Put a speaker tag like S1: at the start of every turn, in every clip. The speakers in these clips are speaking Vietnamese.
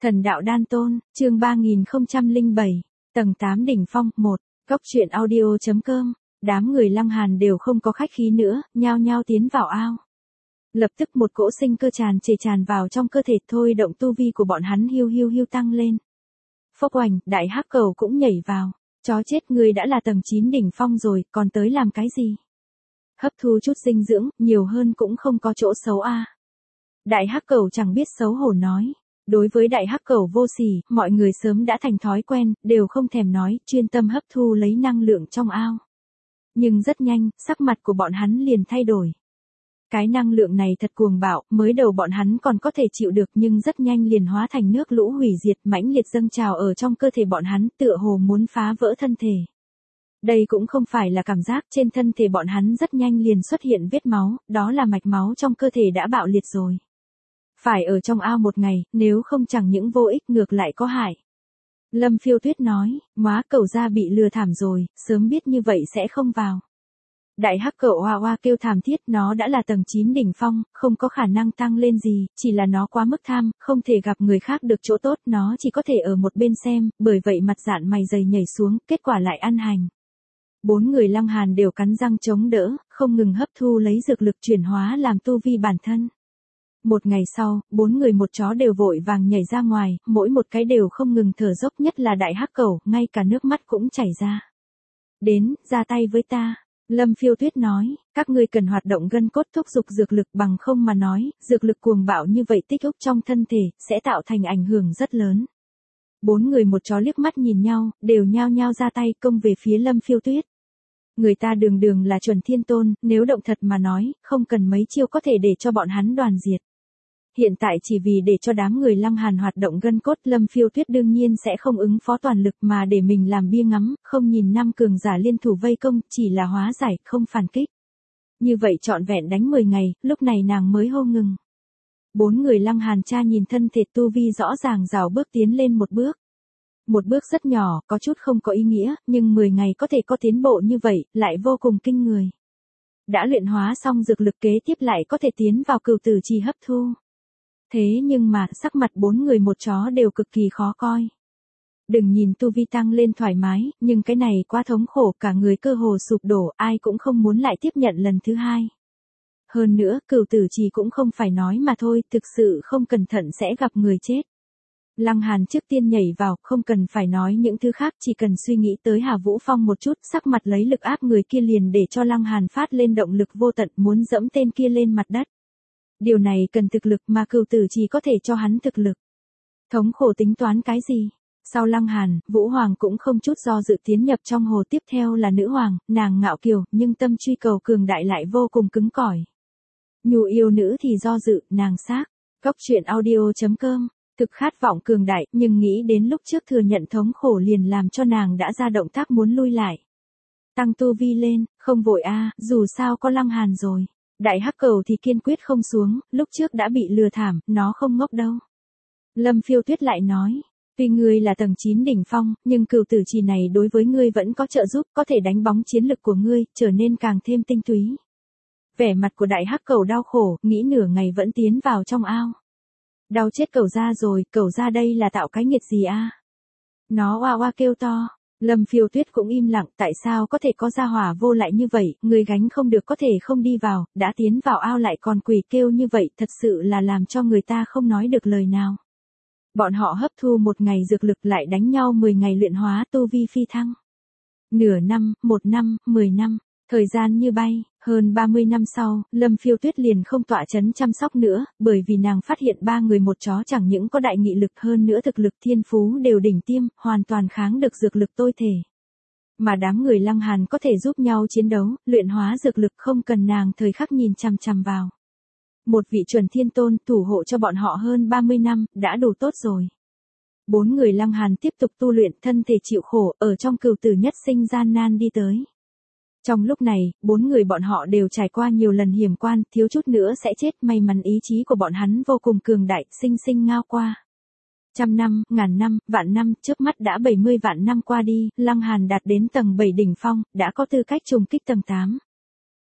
S1: Thần đạo đan tôn, chương 3007, tầng 8 đỉnh phong, 1, Cốc truyện audio.com, đám người Lăng Hàn đều không có khách khí nữa, nhao nhao tiến vào ao. Lập tức một cỗ sinh cơ tràn vào trong cơ thể thôi động tu vi của bọn hắn hiu tăng lên. Phốc oành, đại hắc cầu cũng nhảy vào, chó chết ngươi đã là tầng 9 đỉnh phong rồi, còn tới làm cái gì? Hấp thu chút dinh dưỡng, nhiều hơn cũng không có chỗ xấu a. Đại hắc cầu chẳng biết xấu hổ nói. Đối với đại hắc cầu vô sỉ, mọi người sớm đã thành thói quen, đều không thèm nói, chuyên tâm hấp thu lấy năng lượng trong ao. Nhưng rất nhanh, sắc mặt của bọn hắn liền thay đổi. Cái năng lượng này thật cuồng bạo, mới đầu bọn hắn còn có thể chịu được nhưng rất nhanh liền hóa thành nước lũ hủy diệt mãnh liệt dâng trào ở trong cơ thể bọn hắn, tựa hồ muốn phá vỡ thân thể. Đây cũng không phải là cảm giác, trên thân thể bọn hắn rất nhanh liền xuất hiện vết máu, đó là mạch máu trong cơ thể đã bạo liệt rồi. Phải ở trong ao một ngày, nếu không chẳng những vô ích ngược lại có hại. Lâm Phiêu Tuyết nói, móa cẩu ra bị lừa thảm rồi, sớm biết như vậy sẽ không vào. Đại hắc cẩu hoa hoa kêu thảm thiết, nó đã là tầng 9 đỉnh phong, không có khả năng tăng lên gì, chỉ là nó quá mức tham, không thể gặp người khác được chỗ tốt, nó chỉ có thể ở một bên xem, bởi vậy mặt dạn mày dày nhảy xuống, kết quả lại ăn hành. 4 người Lăng Hàn đều cắn răng chống đỡ, không ngừng hấp thu lấy dược lực chuyển hóa làm tu vi bản thân. Một ngày sau, 4 người một chó đều vội vàng nhảy ra ngoài, mỗi một cái đều không ngừng thở dốc, nhất là đại hắc cẩu, ngay cả nước mắt cũng chảy ra. Đến, ra tay với ta. Lâm Phiêu Tuyết nói, các ngươi cần hoạt động gân cốt thúc giục dược lực, bằng không mà nói, dược lực cuồng bạo như vậy tích úc trong thân thể, sẽ tạo thành ảnh hưởng rất lớn. 4 người một chó liếc mắt nhìn nhau, đều nhao nhao ra tay công về phía Lâm Phiêu Tuyết. Người ta đường là chuẩn thiên tôn, nếu động thật mà nói, không cần mấy chiêu có thể để cho bọn hắn đoàn diệt. Hiện tại chỉ vì để cho đám người Lăng Hàn hoạt động gân cốt, Lâm Phiêu Tuyết đương nhiên sẽ không ứng phó toàn lực mà để mình làm bia ngắm, không nhìn 5 cường giả liên thủ vây công, chỉ là hóa giải, không phản kích. Như vậy trọn vẹn đánh 10 ngày, lúc này nàng mới hô ngừng. 4 người Lăng Hàn cha nhìn thân thể tu vi rõ ràng rào bước tiến lên một bước. Một bước rất nhỏ, có chút không có ý nghĩa, nhưng 10 ngày có thể có tiến bộ như vậy, lại vô cùng kinh người. Đã luyện hóa xong dược lực, kế tiếp lại có thể tiến vào cửu tử trì hấp thu. Thế nhưng mà, sắc mặt 4 người một chó đều cực kỳ khó coi. Đừng nhìn tu vi tăng lên thoải mái, nhưng cái này quá thống khổ, cả người cơ hồ sụp đổ, ai cũng không muốn lại tiếp nhận lần thứ hai. Hơn nữa, cửu tử trì cũng không phải nói mà thôi, thực sự không cẩn thận sẽ gặp người chết. Lăng Hàn trước tiên nhảy vào, không cần phải nói những thứ khác, chỉ cần suy nghĩ tới Hà Vũ Phong một chút, sắc mặt lấy lực áp người kia liền để cho Lăng Hàn phát lên động lực vô tận, muốn dẫm tên kia lên mặt đất. Điều này cần thực lực mà cửu tử chỉ có thể cho hắn thực lực. Thống khổ tính toán cái gì? Sau Lăng Hàn, Vũ Hoàng cũng không chút do dự tiến nhập trong hồ, tiếp theo là nữ hoàng, nàng ngạo kiều, nhưng tâm truy cầu cường đại lại vô cùng cứng cỏi. Nhu yêu nữ thì do dự, nàng xác. Cốc truyện audio.com, thực khát vọng cường đại, nhưng nghĩ đến lúc trước thừa nhận thống khổ liền làm cho nàng đã ra động tác muốn lui lại. Tăng tu vi lên, không vội dù sao có Lăng Hàn rồi. Đại hắc cầu thì kiên quyết không xuống, lúc trước đã bị lừa thảm, nó không ngốc đâu. Lâm Phiêu Tuyết lại nói, tuy ngươi là tầng 9 đỉnh phong, nhưng cửu tử trì này đối với ngươi vẫn có trợ giúp, có thể đánh bóng chiến lực của ngươi, trở nên càng thêm tinh túy. Vẻ mặt của đại hắc cầu đau khổ, nghĩ nửa ngày vẫn tiến vào trong ao. Đau chết cẩu ra rồi, cẩu ra đây là tạo cái nghiệt gì Nó oa oa kêu to. Lâm Phiêu Tuyết cũng im lặng, tại sao có thể có gia hỏa vô lại như vậy, người gánh không được có thể không đi vào, đã tiến vào ao lại còn quỳ kêu như vậy, thật sự là làm cho người ta không nói được lời nào. Bọn họ hấp thu một ngày dược lực lại đánh nhau 10 ngày luyện hóa tu vi phi thăng. Nửa năm, 1 năm, 10 năm, thời gian như bay, hơn 30 năm sau, Lâm Phiêu Tuyết liền không tọa chấn chăm sóc nữa, bởi vì nàng phát hiện 3 người một chó chẳng những có đại nghị lực, hơn nữa thực lực thiên phú đều đỉnh tiêm, hoàn toàn kháng được dược lực tôi thể. Mà đám người Lăng Hàn có thể giúp nhau chiến đấu, luyện hóa dược lực, không cần nàng thời khắc nhìn chằm chằm vào. Một vị chuẩn thiên tôn thủ hộ cho bọn họ hơn 30 năm, đã đủ tốt rồi. 4 người Lăng Hàn tiếp tục tu luyện, thân thể chịu khổ, ở trong cửu tử nhất sinh gian nan đi tới. Trong lúc này, 4 người bọn họ đều trải qua nhiều lần hiểm quan, thiếu chút nữa sẽ chết, may mắn ý chí của bọn hắn vô cùng cường đại, sinh ngao qua. 100 năm, ngàn năm, vạn năm, chớp mắt đã 70 vạn năm qua đi, Lăng Hàn đạt đến tầng 7 đỉnh phong, đã có tư cách trùng kích tầng 8.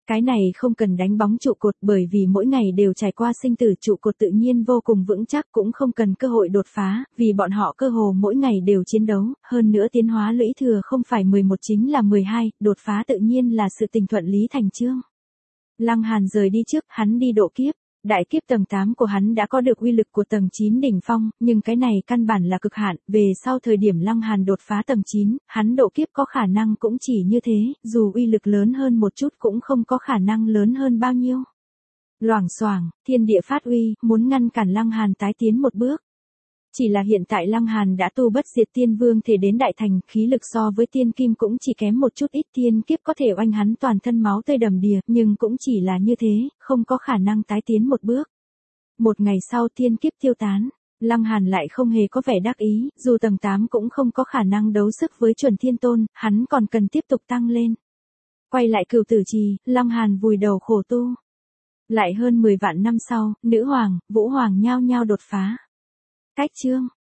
S1: Cái này không cần đánh bóng trụ cột bởi vì mỗi ngày đều trải qua sinh tử, trụ cột tự nhiên vô cùng vững chắc, cũng không cần cơ hội đột phá, vì bọn họ cơ hồ mỗi ngày đều chiến đấu, hơn nữa tiến hóa lũy thừa không phải 11 chính là 12, đột phá tự nhiên là sự tình thuận lý thành chương. Lăng Hàn rời đi trước, hắn đi độ kiếp. Đại kiếp tầng 8 của hắn đã có được uy lực của tầng 9 đỉnh phong, nhưng cái này căn bản là cực hạn, về sau thời điểm Lăng Hàn đột phá tầng 9, hắn độ kiếp có khả năng cũng chỉ như thế, dù uy lực lớn hơn một chút cũng không có khả năng lớn hơn bao nhiêu. Loảng xoảng, thiên địa phát uy, muốn ngăn cản Lăng Hàn tái tiến một bước. Chỉ là hiện tại Lăng Hàn đã tu bất diệt tiên vương thể đến đại thành, khí lực so với tiên kim cũng chỉ kém một chút ít, tiên kiếp có thể oanh hắn toàn thân máu tươi đầm đìa, nhưng cũng chỉ là như thế, không có khả năng tái tiến một bước. Một ngày sau tiên kiếp tiêu tán, Lăng Hàn lại không hề có vẻ đắc ý, dù tầng 8 cũng không có khả năng đấu sức với chuẩn thiên tôn, hắn còn cần tiếp tục tăng lên. Quay lại Cửu Tử Trì, Lăng Hàn vùi đầu khổ tu. Lại hơn 10 vạn năm sau, nữ hoàng, vũ hoàng nhao nhao đột phá. Cách chương